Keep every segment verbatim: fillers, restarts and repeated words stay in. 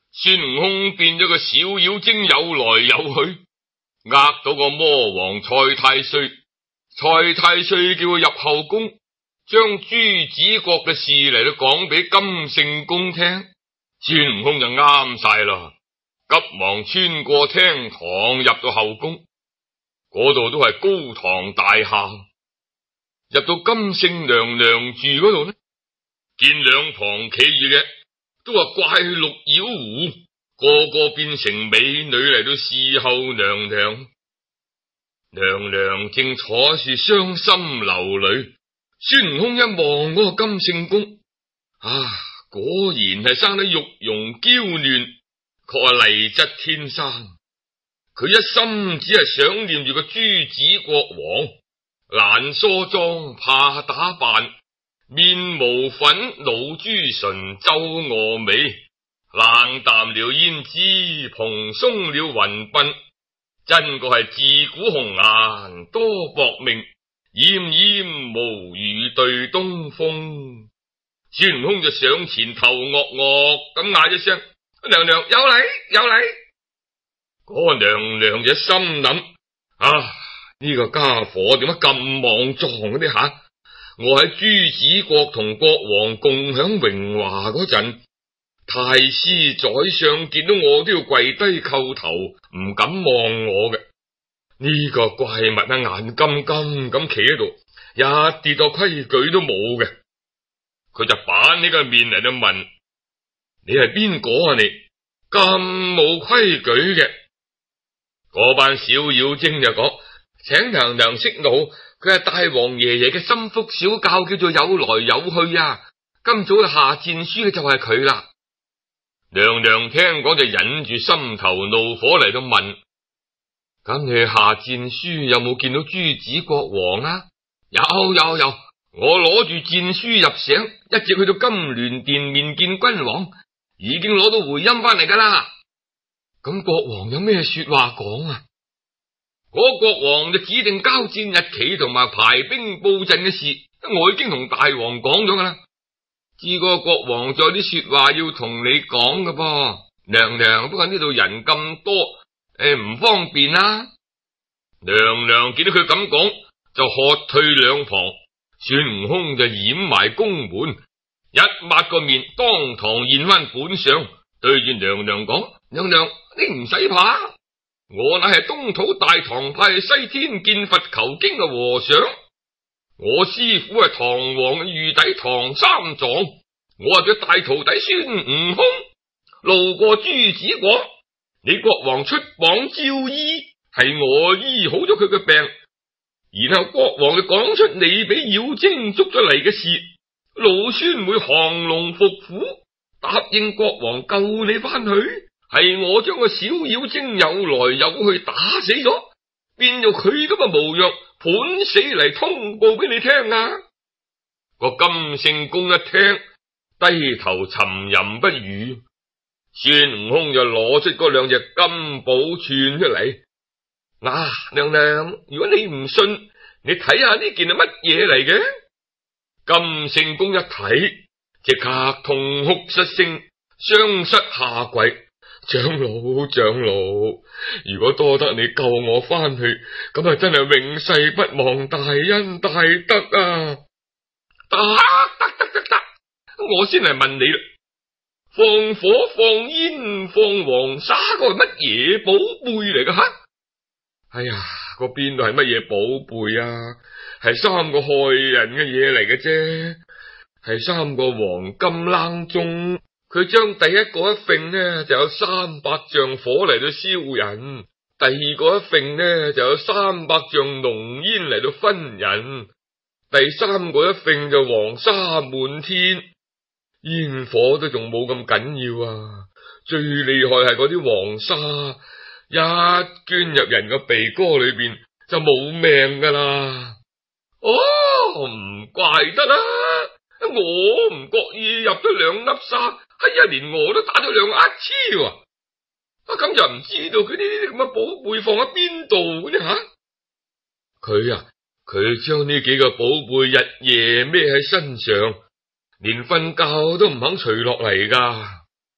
孫悟空變咗個小妖精，有來有去，呃到個魔王蔡太歲。蔡太歲叫佢入後宮，將朱子國嘅事嚟到講俾金聖公聽。孫悟空就啱晒啦，急忙穿過廳堂入到後宮，嗰度都係高堂大廈。入到金聖娘娘住嗰度呢，見兩旁企住嘅都話怪鹿妖狐，個個變成美女嚟到侍候娘娘。娘娘正坐住傷心流淚，孫悟空一望嗰個金聖公，啊，果然係生得玉容嬌嫩，確係麗質天生。佢一心只係想念住個朱子國王，懶梳妝怕打扮，面無粉露珠唇皺蛾眉，冷淡了胭脂蓬鬆了雲鬢，真個係自古紅顏多薄命，奄奄無語對東風。孫悟空就上前頭惡惡咁嗌一聲：娘娘有禮有禮。嗰個娘娘就心諗：啊，呢個家伙點解咁莽撞嗰啲吓？我喺朱子國同國王共享榮華嗰陣，太師宰相見到我都要跪低叩頭，唔敢望我嘅。呢、這個怪物啊，眼金金咁企喺度，一啲個規矩都冇嘅。佢就板起個面嚟到問：你係邊個啊？你咁冇規矩嘅？嗰班小妖精就講：請娘娘息怒，佢係大王爺爺嘅心腹小教，叫做有來有去啊！今早嘅下戰書嘅就係佢啦。娘娘聽講就忍住心頭怒火嚟到問：咁你下戰書有冇見到朱子國王啊？有有有，我攞住戰書入城，一直去到金鑾殿面見君王，已經攞到回音翻嚟噶啦。咁國王有咩說話講啊？嗰國王就指定交戰日期同埋排兵布陣嘅事，我已經同大王講咗噶啦。知個國王仲有啲說話要同你講噶噃，娘娘，不過呢度人咁多，誒唔方便啦。娘娘見到佢咁講，就喝退兩旁。孫悟空就掩埋宮門，一抹個面，當堂現翻本相，對住娘娘講：娘娘，你唔使怕，我乃係東土大唐派西天見佛求經嘅和尚，我師父係唐王嘅御弟唐三藏，我係佢大徒弟孫悟空，路過朱子國，你國王出榜招醫，係我醫好咗佢嘅病。然後國王就講出你俾妖精捉咗嚟嘅事，老孫會降龍伏虎，答應國王救你翻去，係我將個小妖精有來有去打死咗，變做佢咁嘅模樣，盤死嚟通報俾你聽啊！個金聖公一聽，低頭沉吟不語。孫悟空就攞出嗰兩隻金寶串出嚟。嗱、啊，娘娘，如果你唔信，你睇下呢件係乜嘢嚟嘅？金聖公一睇，即刻痛哭失聲，雙膝下跪：長老，長老，如果多得你救我翻去，咁啊真係永世不忘大恩大德啊！得得得得得，我先嚟問你啦，放火放煙放黃沙嗰係乜嘢寶貝嚟噶吓？哎呀，嗰邊度係乜嘢寶貝啊？係三個害人嘅嘢嚟嘅啫，係三個黃金冷鐘，佢將第一個一揈呢就有三百丈火嚟到燒人，第二個一揈呢就有三百丈濃煙嚟到熏人，第三個一揈就黃沙滿天，煙火都仲冇咁緊要啊！最厲害係嗰啲黃沙。一捐入人個鼻哥裏邊就冇命噶啦！哦，唔怪得啦，我唔覺意入咗兩粒沙，係一連我都打咗兩個乞嗤啊！咁就唔知道佢呢啲咁嘅寶貝放喺邊度嘅啫吓？佢啊，佢將呢幾個寶貝日夜孭喺身上，連瞓覺都唔肯除落嚟噶。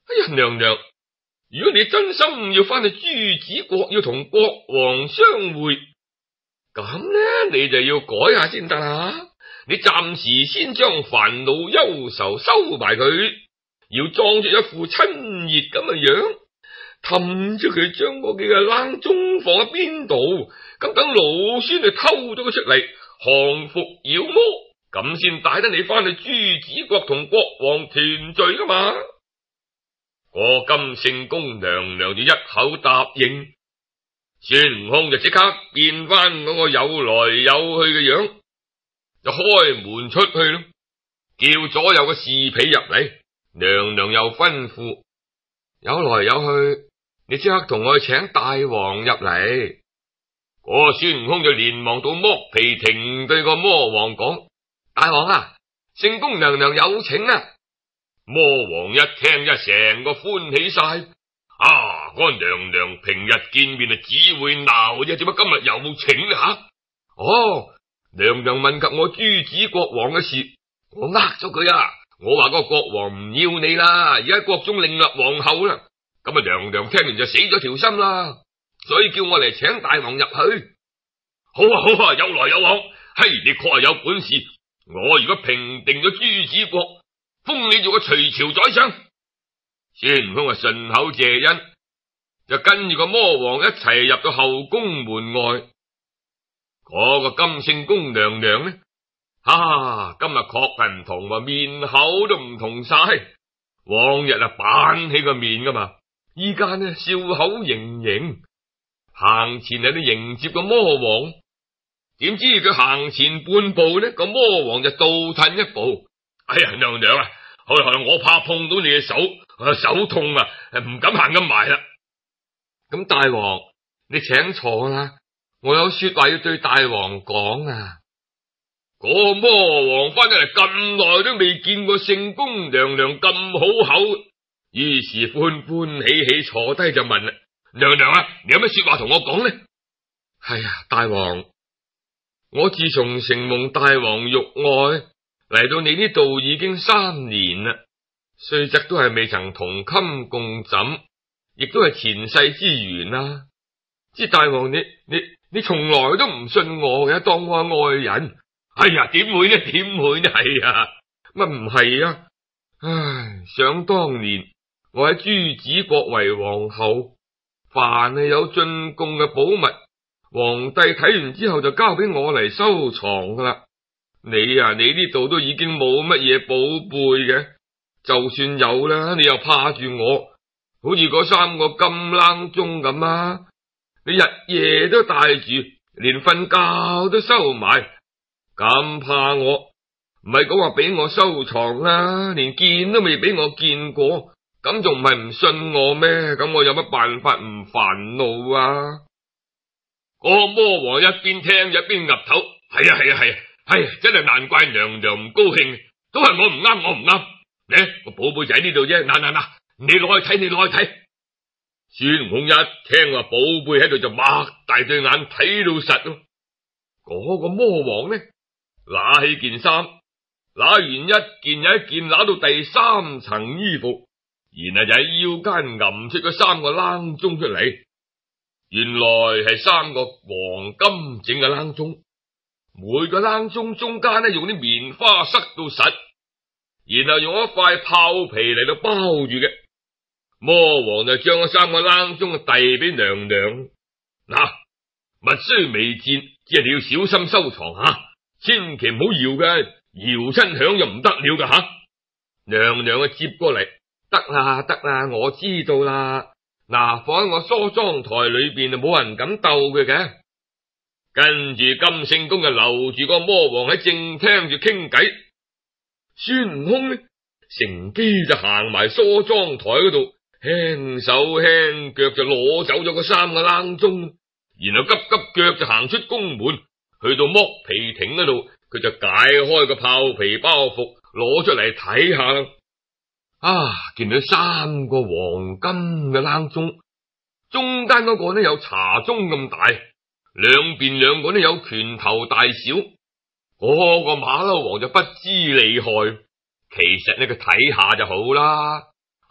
哎呀，娘娘，如果你真心要翻去朱子國，要同國王相會，咁呢你就要改下先得啦。你暫時先將煩惱憂愁收埋佢，要裝出一副親熱咁嘅樣，氹住佢將嗰幾個冷鐘放喺邊度，咁等老孫去偷咗佢出嚟，降服妖魔，咁先帶得你翻去朱子國同國王團聚噶嘛。個金聖宮娘娘就一口答應，孫悟空就即刻變翻嗰個有來有去嘅樣，就開門出去咯，叫左右嘅侍婢入嚟。娘娘又吩咐，有來有去，你即刻同我去請大王入嚟。嗰個孫悟空就連忙到剝皮亭對個魔王講：大王啊，聖宮娘娘有請啊！魔王一聽，一成個歡喜晒。啊，嗰個娘娘平日見面啊只會鬧啫，點解今日有請呢？吓，哦，娘娘問及我朱子國王嘅事，我呃咗佢啊。我話嗰個國王唔要你啦，而家國中另立皇后啦。咁啊，娘娘聽完就死咗條心啦，所以叫我嚟請大王入去。好啊好啊，有來有往，嘿，你確係有本事。我如果平定咗朱子國，封你做個隋朝宰相。孫悟空啊順口謝恩，就跟住個魔王一齊入到後宮門外。嗰、那個金聖宮娘娘呢？啊，今日確係唔同，話面口都唔同晒。往日啊板起個面噶嘛，依家呢笑口盈盈，行前喺度迎接個魔王。點知佢行前半步呢，個魔王就倒退一步。哎呀，娘娘啊，好啦好啦，我怕碰到你嘅手，啊、手痛啊，唔敢行咁埋啦。咁大王，你請坐啦，我有說話要對大王講啊。嗰魔王翻咗嚟咁耐都未見過聖宮娘娘咁好口，於是歡歡喜喜坐低就問啦：娘娘啊，你有咩說話同我講呢？係啊，大王，我自從承蒙大王玉愛嚟到你呢度已經三年啦，雖則都係未曾同衾共枕，亦都係前世之緣啦。知大王你你你從來都唔信我嘅，當我係愛人。哎呀，點會呢？點會呢？係啊，乜唔係啊？唉，想當年我喺朱子國為皇后，凡係有進貢嘅寶物，皇帝睇完之後就交俾我嚟收藏噶啦。你啊，你呢度都已經冇乜嘢寶貝嘅，就算有啦，你又怕住我，好似嗰三個金冷鐘咁啊！你日夜都帶住，連瞓覺都收埋。咁怕我，唔係講話俾我收藏啦，連見都未俾我見過，咁仲唔係唔信我咩？咁我有乜辦法唔煩惱啊？個魔王一邊聽一邊岌頭，係啊係啊係啊，係、啊、真係難怪娘娘唔高興，都係我唔啱，我唔啱。嚟，個寶貝就喺呢度啫，嗱嗱嗱，你攞去睇，你攞去睇。孫悟空一聽話寶貝喺度，就擘大對眼睇到實咯。嗰、那個魔王呢？拿起件衫，拿完一件又一件，拿到第三層衣服，然後就喺腰間揞出嗰三個冷鐘出嚟。原來係三個黃金整嘅冷鐘，每個冷鐘中間呢用啲棉花塞到實，然後用一塊豹皮嚟到包住嘅。魔王就將嗰三個冷鐘遞俾娘娘。嗱，物雖微賤，只係你要小心收藏吓。千祈唔好搖嘅，搖親響又唔得了噶吓。娘娘啊，接過嚟，得啦得啦，我知道啦。嗱，放喺我梳妝台裏邊，冇人敢鬥佢嘅。跟住金聖宮就留住個魔王喺正廳住傾偈。孫悟空呢，乘機就行埋梳妝台嗰度，輕手輕腳就攞走咗嗰三個冷鐘，然後急急腳就行出宮門。去到剝皮亭嗰度，佢就解開個豹皮包袱，攞出嚟睇下啦。啊，見到三個黃金嘅冷鐘，中間嗰個呢有茶盅咁大，兩邊兩個呢有拳頭大小。嗰個馬騮王就不知厲害，其實呢佢睇下就好啦。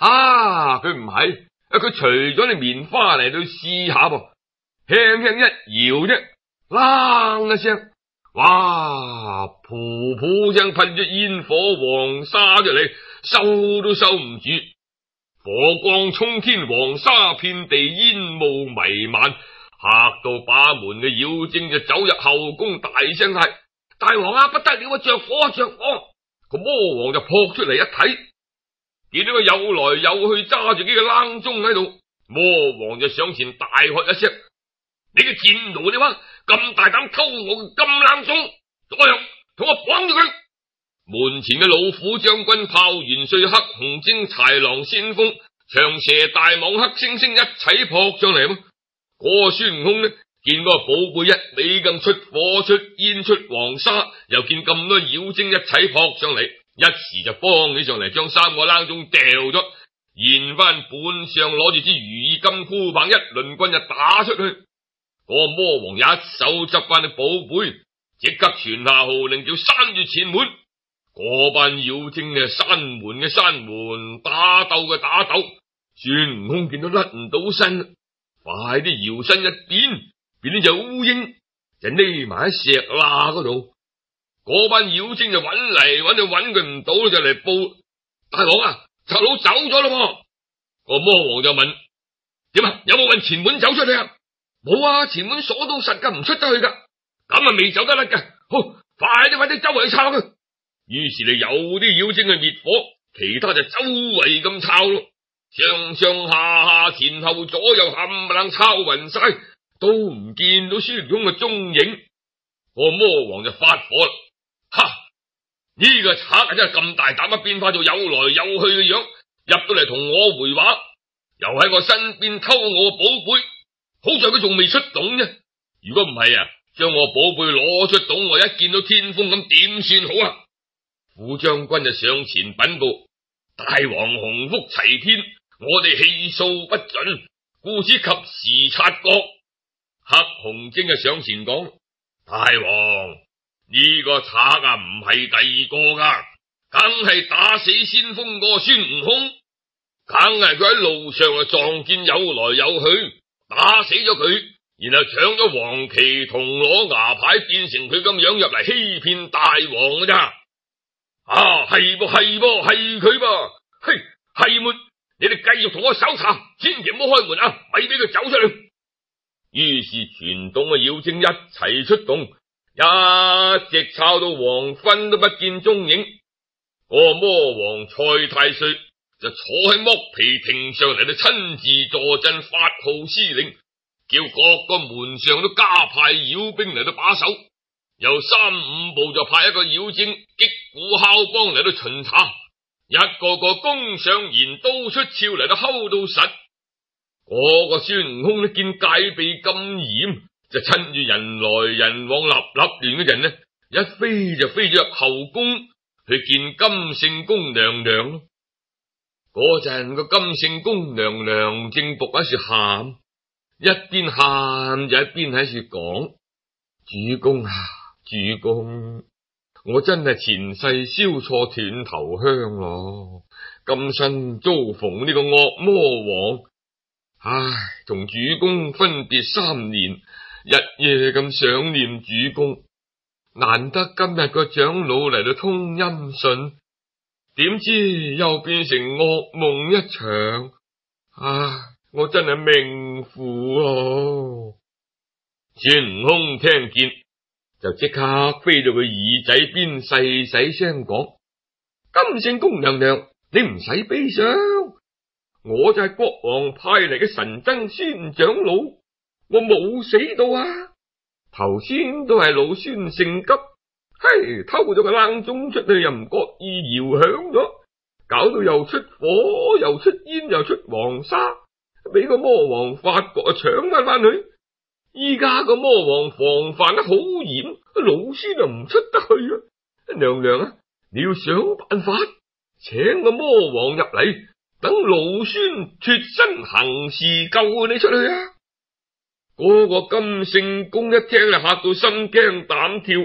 啊，佢唔係，佢除咗你棉花嚟到試下噃，輕輕一搖啫，啷一聲，哇，噗噗聲噴咗煙火黃沙出嚟，收都收唔住，火光衝天，黃沙遍地，煙霧彌漫，嚇到把門嘅妖精就走入後宮，大聲嗌：大王啊，不得了啊，着火啊，着火！個魔王就撲出嚟一睇，見到佢有來有去，揸住幾個冷鐘喺度，魔王就上前大喝一聲：你嘅賤奴，你話咁大膽偷我嘅金冷鐘，左右同我綁住佢！門前嘅老虎將軍、炮元帥、黑熊精、豺狼先鋒、長蛇大蟒、黑猩猩一齊撲上嚟。嗰個孫悟空呢，見嗰個寶貝一味咁出火出煙出黃沙，又見咁多妖精一齊撲上嚟，一時就幫起上嚟，將三個冷鐘掉咗，現翻本上攞住支如意金箍棒，一輪棍就打出去。嗰個魔王一手執翻啲寶貝，即刻傳下號令，叫閂住前門。嗰班妖精嘅閂門嘅閂門，打鬥嘅打鬥。孫悟空見到甩唔到身，快啲搖身一變，變咗隻烏蠅，就匿埋喺石罅嗰度。嗰班妖精就揾嚟揾去揾佢唔到，就嚟報大王啊，賊佬走咗咯。個魔王就問：點啊？有冇運前門走出去啊？冇啊，前門鎖到實噶，唔出得去噶。咁啊，未走得甩噶。好，快啲快啲周圍抄佢。於是你有啲妖精去滅火，其他就周圍咁抄咯，上上下下前後左右冚唪唥抄匀晒，都唔見到孫悟空嘅蹤影。個魔王就發火啦，哈！呢、這個賊真係咁大膽，啊變化做有來有去嘅樣，入到嚟同我回話，又喺我身邊偷我寶貝，好在佢仲未出動啫。如果唔係啊，將我寶貝攞出動，我一見到天風咁點算好啊？副將軍就上前稟報：大王鴻福齊天，我哋氣數不盡，故此及時察覺。黑熊精就上前講：大王，呢、這個賊啊唔係第二個噶，梗係打死先鋒個孫悟空，梗係佢喺路上啊撞見有來有去，打死咗佢，然後搶咗黃旗銅鑼牙牌，變成佢咁樣入嚟欺騙大王噶咋。啊，係噃係噃係佢噃，嘿係沒，你哋繼續同我搜查，千祈唔好開門啊，咪俾佢走出去。於是全棟嘅妖精一齊出動，一直抄到黃昏都不見蹤影。個魔王蔡太歲就坐喺剝皮亭上嚟，到親自坐鎮，發號施令，叫各個門上都加派妖兵嚟到把守。由三五步就派一個妖精擊鼓敲梢嚟到巡查，一個個弓上弦，刀出鞘嚟到睺到實。嗰個孫悟空呢，見戒備咁嚴，就趁住人來人往立立亂嗰陣呢，一飛就飛咗入後宮去見金聖宮娘娘咯。嗰陣個金聖宮娘娘正伏喺處喊，一邊喊就一邊喺處講：主公啊！主公，我真係前世燒錯斷頭香咯，今生遭逢呢個惡魔王，唉，同主公分別三年，日夜咁想念主公，難得今日個長老嚟到通音訊，點知又變成噩夢一場，唉，我真係命苦咯。孫悟空聽見，就即刻飛到佢耳仔邊，細細聲講：金聖宮娘娘，你唔使悲傷，我就係國王派嚟嘅神僧孫長老，我冇死到啊！頭先都係老孫性急，嘿，偷咗個冷鐘出去，又唔覺意搖響咗，搞到又出火又出煙又出黃沙，俾個魔王發覺啊，搶翻翻去。依家個魔王防範得好嚴，老孫就唔出得去啊！娘娘啊，你要想辦法請個魔王入嚟，等老孫脫身行事救你出去啊！嗰、那個金聖公一聽就嚇到心驚膽跳，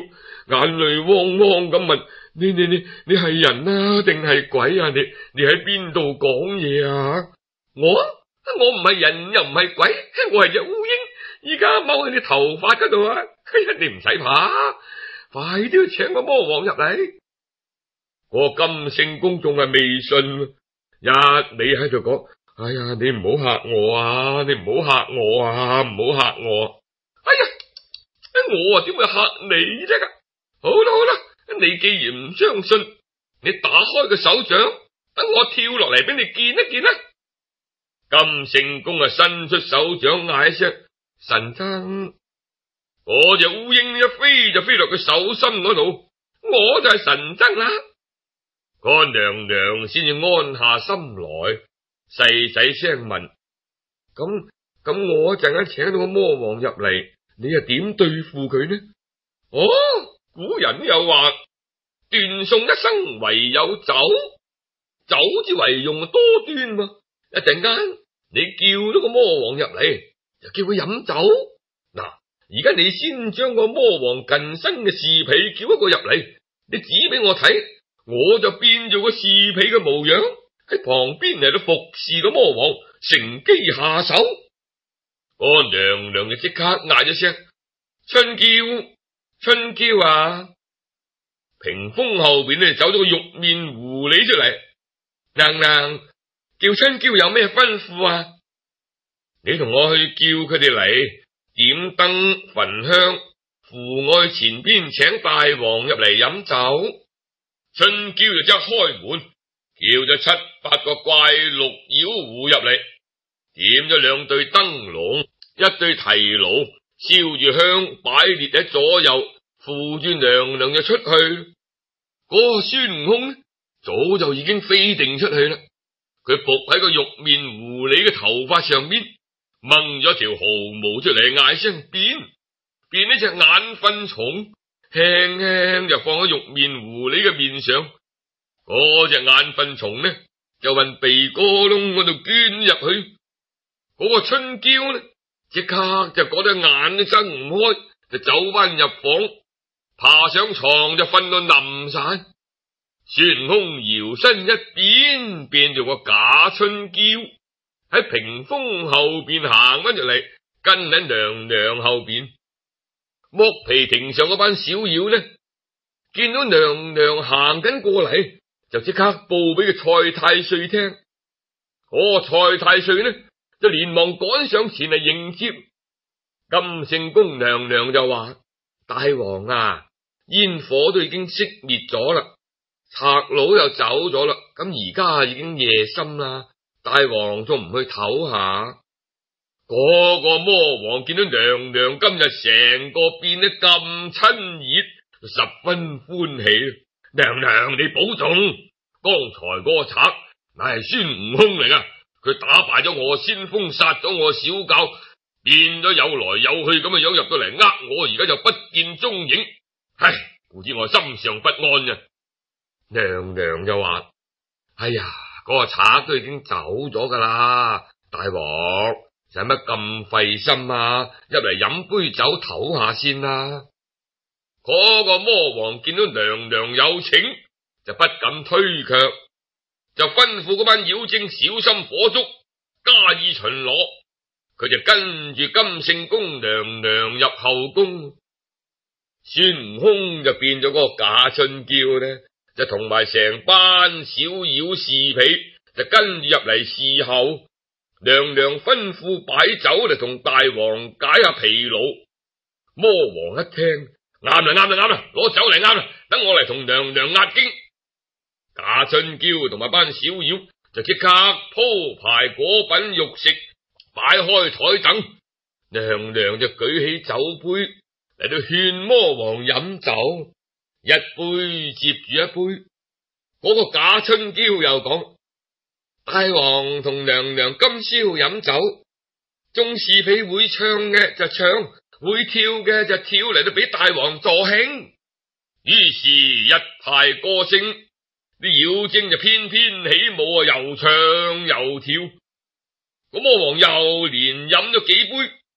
眼淚汪汪咁問：你你你你係人啊定係鬼啊？你你喺邊度講嘢啊？我我唔係人又唔係鬼，我係隻烏蠅，依家踎喺你頭髮嗰度啊！你唔使怕，快啲去請個魔王入嚟。個金聖公仲係未信，一味喺度講：哎呀，你唔好嚇我啊！你唔好嚇我啊！唔好嚇我！哎呀，我啊點會嚇你啫？好啦好啦，你既然唔相信，你打開個手掌，等我跳落嚟俾你見一見啦。金聖公啊，伸出手掌嗌一聲：神僧！我隻烏蠅一飛就飛落佢手心嗰度，我就係神僧啦。個娘娘先至安下心來，細細聲問：咁咁我一陣間請到個魔王入嚟，你又點對付佢呢？哦，古人又話：斷送一生唯有酒，酒之為用多端嘛。一陣間你叫咗個魔王入嚟，就叫佢飲酒。嗱，而家你先將個魔王近身嘅侍婢叫一個入嚟，你指俾我睇，我就變做個侍婢嘅模樣，喺旁邊嚟到服侍個魔王，乘機下手。個娘娘就即刻嗌咗聲：春嬌，春嬌啊！屏風後邊呢走咗個玉面狐狸出嚟，娘娘叫春嬌有咩吩咐啊？你同我去叫佢哋嚟，點燈焚香，扶我去前邊請大王入嚟飲酒。春嬌就即刻開門，叫咗七八個怪鹿妖狐入嚟，點咗兩對燈籠，一對提爐，燒住香擺列喺左右，扶住娘娘就出去。嗰個孫悟空呢，早就已經飛定出去啦。佢伏喺個玉面狐狸嘅頭髮上邊，掹咗條毫毛出嚟，嗌聲變，變呢隻眼糞蟲，輕輕就放喺玉面狐狸嘅面上。嗰隻眼糞蟲呢，就運鼻哥窿嗰度捐入去。嗰個春嬌呢，即刻就嗰隻眼都睜唔開，就走翻入房，爬上床就瞓到冧晒。孫悟空搖身一變，變做個假春嬌，喺屏風後邊行翻入嚟，跟喺娘娘後邊。剝皮亭上嗰班小妖呢，見到娘娘行緊過嚟，就即刻報俾個蔡太歲聽。嗰個蔡太歲呢，就連忙趕上前嚟迎接。金聖公娘娘就話：大王啊，煙火都已經熄滅咗啦，賊佬又走咗啦，咁而家已經夜深啦，大王仲唔去唞下？嗰個魔王見到娘娘今日成個變得咁親熱，十分歡喜。娘娘你保重，剛才嗰個賊乃係孫悟空嚟噶，佢打敗咗我先鋒，殺咗我小教，變咗有來有去咁嘅樣入到嚟呃我，而家就不見蹤影，唉，故知我心上不安啊！娘娘就話：哎呀，嗰個賊都已經走咗噶啦，大王使乜咁費心啊？入嚟飲杯酒唞下先啦。嗰個魔王見到娘娘有請，就不敢推卻，就吩咐嗰班妖精小心火燭，加以巡邏。佢就跟住金聖公娘娘入後宮。孫悟空就變咗嗰個假春嬌呢，就同埋成班小妖侍婢就跟住入嚟侍候。娘娘吩咐擺酒嚟同大王解下疲勞。魔王一聽，啱啦啱啦啱啦，攞酒嚟啱啦，等我嚟同娘娘壓驚。假春嬌同埋班小妖就即刻鋪排果品肉食，擺開台等。娘娘就舉起酒杯嚟到勸魔王飲酒，一杯接住一杯。嗰個假春嬌又講：大王同娘娘今宵飲酒，眾侍婢會唱嘅就唱，會跳嘅就跳嚟到俾大王助興。於是一派歌聲，啲妖精就翩翩起舞啊，又唱又跳。個魔王又連飲咗幾杯，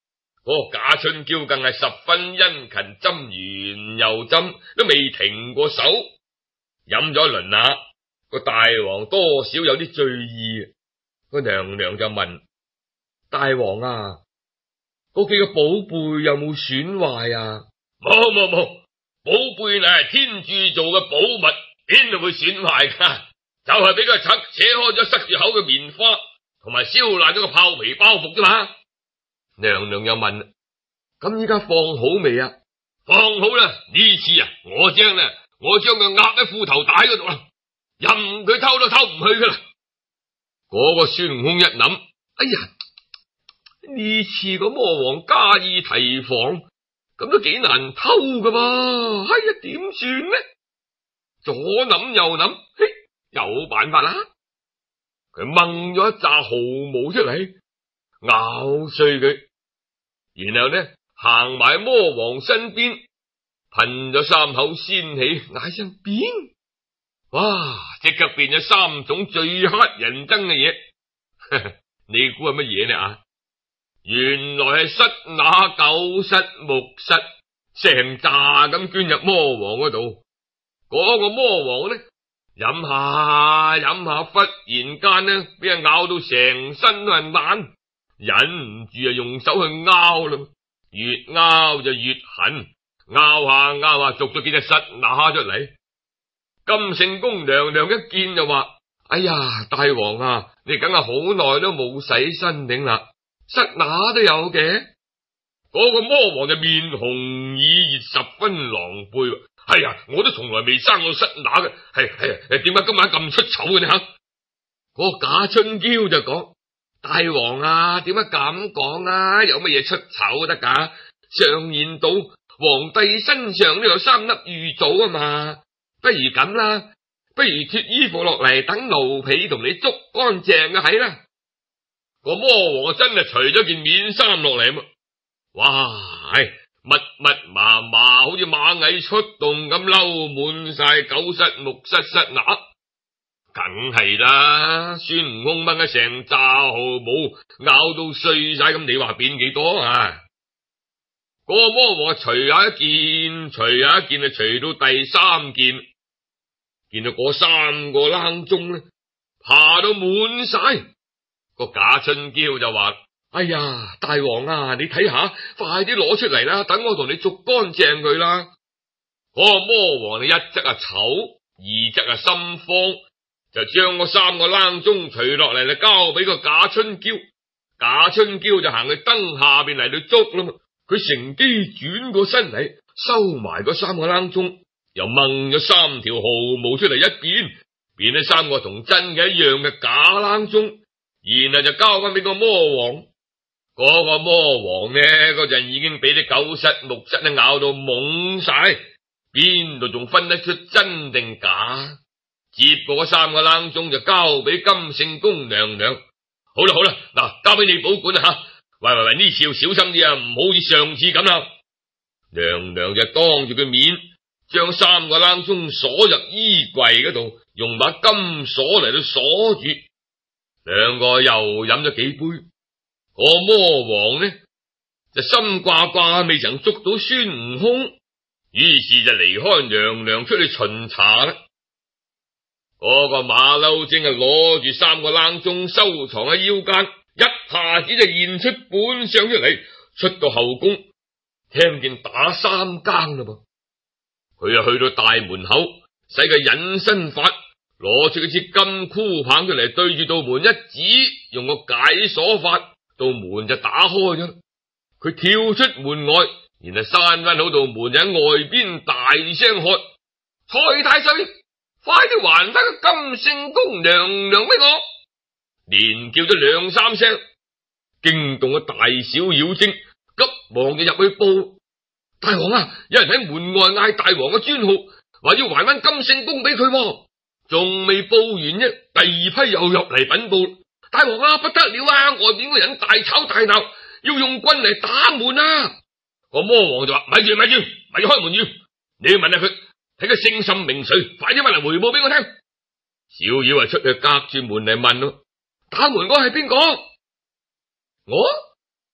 嗰個賈春嬌更係十分殷勤針完又針，都未停過手。飲咗一輪啦，個大王多少有啲醉意。個娘娘就問大王啊，嗰幾個寶貝有冇損壞啊？冇冇冇，寶貝乃係天鑄造嘅寶物，邊度會損壞噶？就係俾個賊扯開咗塞住口嘅棉花，同埋燒爛咗個豹皮包袱啫嘛。娘娘又問：咁依家放好未啊？放好啦，呢次啊，我將呢，我將佢壓喺褲頭帶嗰度啦，任佢偷都偷唔去噶啦。嗰個孫悟空一諗，哎呀，呢次個魔王加以提防，咁都幾難偷噶嘛。哎呀，點算呢？左諗右諗，嘿，有辦法啦。佢掹咗一紮毫毛出嚟，咬碎佢，然後呢行埋魔王身邊，噴咗三口仙氣，嗌聲變，哇！即刻變咗三種最乞人憎嘅嘢。你估係乜嘢呢啊？原來係塞那狗虱木虱，成紮咁捐入魔王嗰度。嗰個魔王呢，飲下飲下，忽然間呢，俾人咬到成身都係爛，忍唔住啊用手去拗啦，越拗就越痕，拗下拗下，捉咗幾隻虱乸出嚟。金聖公娘娘一見就話：哎呀，大王啊，你梗係好耐都冇洗身頂啦，虱乸都有嘅。嗰個魔王就面紅耳熱，十分狼狽。係啊，我都從來未生過虱乸嘅，係係誒，點解今晚咁出醜嘅呢？吓，嗰個賈春嬌就講：大王啊，點解咁講啊？有乜嘢出醜得噶？常言道，皇帝身上都有三粒玉藻啊嘛。不如咁啦，不如脫衣服落嚟，等奴婢同你捉乾淨嘅係啦。個魔王真係除咗件面衫落嚟嘛，哇！唉，密密麻麻，好似螞蟻出洞咁，嬲滿晒狗虱木虱虱乸，梗係啦。孫悟空掹咗成紮毫毛，咬到碎晒咁，你話變幾多啊？嗰個魔王除下一件，除下一件啊，除到第三件，見到嗰三個冷鐘咧，爬到滿晒。個賈春嬌就話：哎呀，大王啊，你睇下，快啲攞出嚟啦，等我同你捉乾淨佢啦。嗰個魔王一則啊醜，二則啊心慌，就將嗰三個冷鐘除落嚟，就交俾個賈春嬌。賈春嬌就行去燈下邊嚟到捉啦嘛。佢乘機轉過身嚟，收埋嗰三個冷鐘，又掹咗三條毫毛出嚟一變，變咗三個同真嘅一樣嘅假冷鐘，然後就交翻俾個魔王。嗰個魔王呢，嗰陣已經俾啲狗虱木虱咧咬到懵晒，邊度仲分得出真定假？接過嗰三個冷鐘就交俾金聖公娘娘。好啦好啦，嗱，交俾你保管啦吓。喂喂喂，呢次要小心啲啊，唔好似上次咁啦。娘娘就當住佢面，將三個冷鐘鎖入衣櫃嗰度，用把金鎖嚟到鎖住。兩個又飲咗幾杯，個魔王呢就心掛掛，未曾捉到孫悟空，於是就離開娘娘出去巡查啦。嗰個馬騮精啊，攞住三個冷鐘收藏喺腰間，一下子就現出本相出嚟，出到後宮，聽見打三更啦噃。佢又去到大門口，使個隱身法，攞出一支金箍棒出嚟，對住道門一指，用個解鎖法，道門就打開咗。佢跳出門外，然後閂翻好道門，就喺外邊大聲喝：蔡太歲，快啲還翻個金聖公娘娘俾我！連叫咗兩三聲，驚動咗大小妖精，急忙就入去報：大王啊，有人喺門外嗌大王嘅專號，話要還翻金聖公俾佢，仲未報完啫，第二批又入嚟稟報：大王啊，不得了啊，外邊嗰人大吵大鬧，要用軍嚟打門啊！個魔王就話：咪住咪住，咪開門住，你要問下佢，睇佢姓甚名誰，快啲翻嚟回報俾我聽。小妖啊，出去隔住門嚟問咯。打門嗰係邊個？我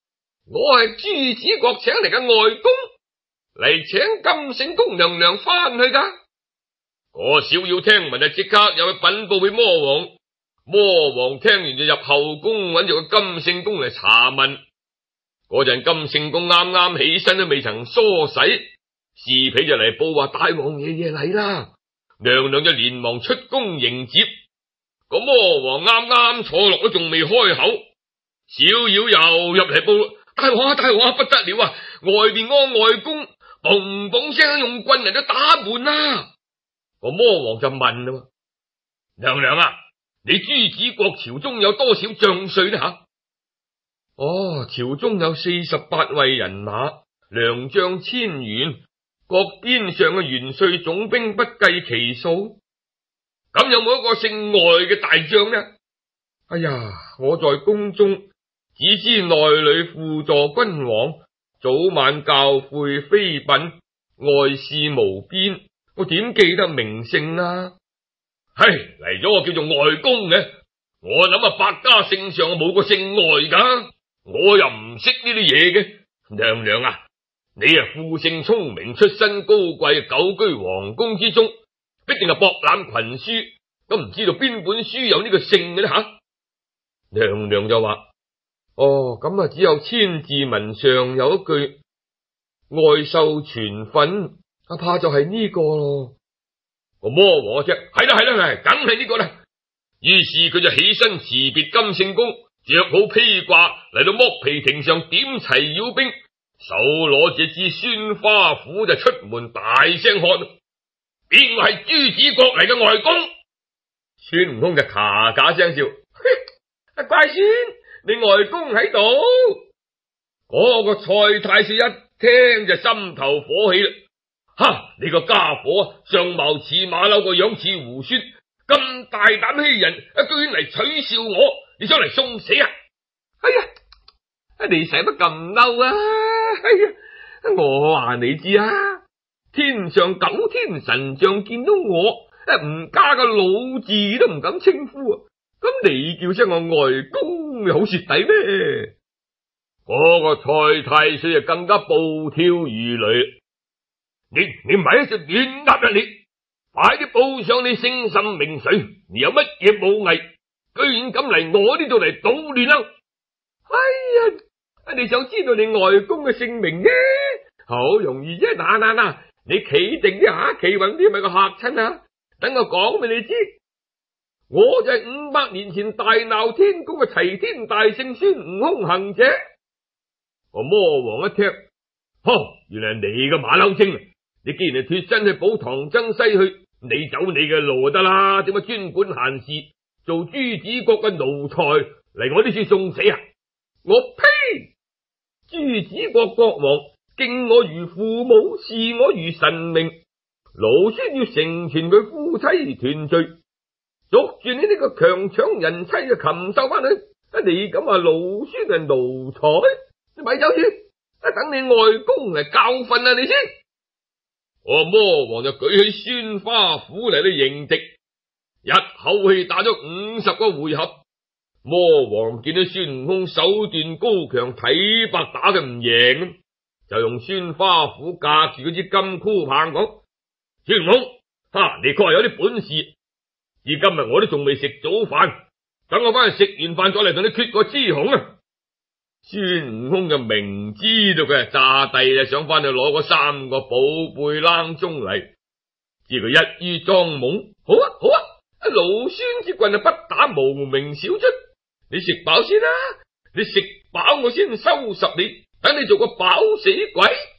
我係朱子國請嚟嘅外公，嚟請金聖公娘娘翻去噶。我小妖聽聞就即刻又去稟報俾魔王，魔王聽完就入後宮揾住個金聖公嚟查問。嗰陣金聖公啱啱起身都未曾梳洗，侍婢就嚟報話大王爺爺嚟啦，娘娘就連忙出宮迎接。個魔王啱啱坐落都仲未開口，小妖又入嚟報，大王啊大王啊，不得了啊，外邊個外公嘣嘣聲用棍嚟都打門啦。個魔王就問啦，娘娘啊，你朱子國朝中有多少將帥呢吓？哦，朝中有四十八位人馬，良將千員，各邊上嘅元帥總兵不計其數。咁有冇一個姓外嘅大將呢？哎呀，我在宮中只知內裏輔助君王，早晚教誨妃嬪，外事無邊，我點記得名姓啊？嘿，嚟咗個叫做外公嘅，我諗啊，百家姓上冇個姓外噶，我又唔識呢啲嘢嘅。娘娘啊，你啊富姓聰明，出身高貴，久居皇宮之中，必定係博覽群書，都唔知道邊本書有呢個姓嘅呢吓？娘娘就話：哦，咁啊，只有千字文上有一句外受傳訓，啊怕就係呢個咯。個魔王啫，係啦係啦係，梗係呢個啦。於是佢就起身辭別金聖公，着好披掛嚟到剝皮亭上點齊妖兵，手攞住支宣花斧就出門大聲喝：邊個係朱子國嚟嘅外公？孫悟空就咔咔聲笑：阿乖孫，你外公喺度。嗰個蔡太歲一聽就心頭火起啦。哈！你個家伙相貌似馬騮，個樣似胡說，咁大膽欺人，居然嚟取笑我，你想嚟送死啊？哎呀，你使乜咁嬲啊？哎呀，我話你知啊，天上九天神將見到我，唔加個老字都唔敢稱呼啊！咁你叫聲我外公，好蝕底咩？嗰個蔡太歲就更加暴跳如雷。你你唔係一隻亂噏啊！你快啲報上你姓甚名誰，你有乜嘢武藝，居然敢嚟我呢度嚟搗亂啊！哎呀，你想知道你外公嘅姓名啫？好容易啫！嗱嗱嗱，你企定啲下，企穩啲咪個嚇親啊！等我講俾你知，我就係五百年前大鬧天宮嘅齊天大聖孫悟空行者。個魔王一聽，呵，原來係你個馬騮精啊！你既然係脫身去保唐僧西去，你走你嘅路就得啦，點解專管閒事，做朱子國嘅奴才嚟我呢處送死啊？我呸！朱子國國王敬我如父母，視我如神明，勞孫要成全佢夫妻團聚，捉住你呢個強搶人妻嘅禽獸翻去，你咁話勞孫係奴才，你咪走住，等你外公嚟教訓啊你先。我魔王就舉起宣花斧嚟到迎敵，一口氣打咗五十個回合。魔王見到孫悟空手段高強，體白打佢唔贏，就用宣花斧隔住嗰支金箍棒講：孫悟空，哈，你確係有啲本事，至今日我都仲未食早飯，等我翻去食完飯再嚟同你決個雌雄啊！孫悟空就明知道佢係詐帝，就想翻去攞嗰三個寶貝冷鐘嚟，知佢一於裝懵。好啊好啊，老孫之棍啊，不打無名小卒，你食飽先啦，你食飽我先收拾你，等你做個飽死鬼。